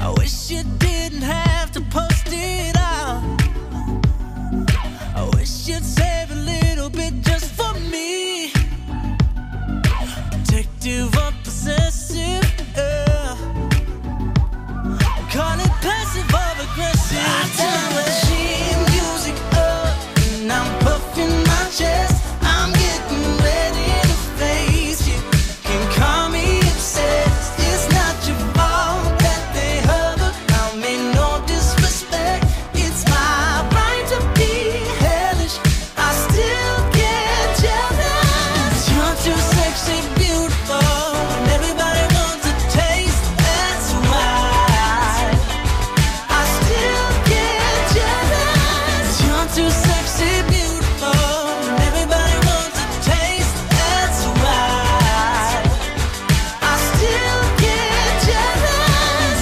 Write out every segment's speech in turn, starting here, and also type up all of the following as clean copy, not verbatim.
I wish you didn't have to post it out. I wish you'd save a little bit just for me. Protective or possessive, yeah. Call it passive or aggressive. I turn the machine music up and I'm puffing my chest. I'm getting ready to face you. Can call me obsessed. It's not your fault that they hover. I mean no disrespect. It's my right to be hellish. I still get jealous. You're too sexy, beautiful, and everybody wants a taste. That's why I still get jealous. You're too sexy, beautiful, and everybody wants a taste. That's why I still get jealous.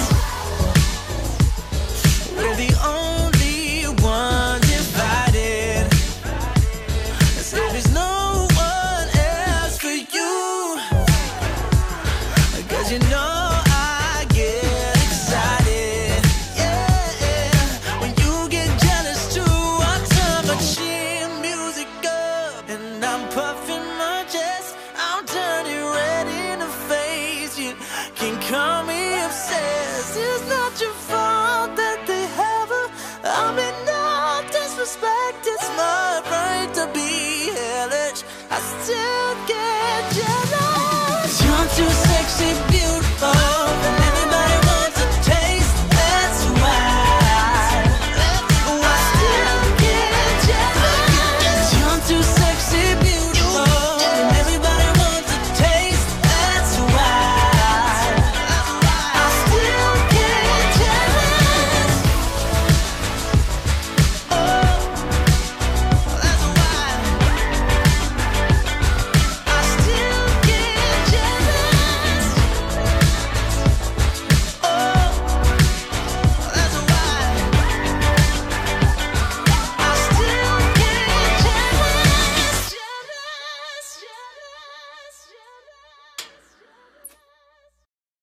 We're the only ones invited. So there's no one else for you. 'Cause you know I get excited, yeah. When you get jealous too, I turn my chin music up and I'm puffing my chest. I'm turning red in the face. You can call me obsessed. It's not your fault that they have her. I mean no disrespect. It's my right to be hellish. I still get jealous. You're too sexy,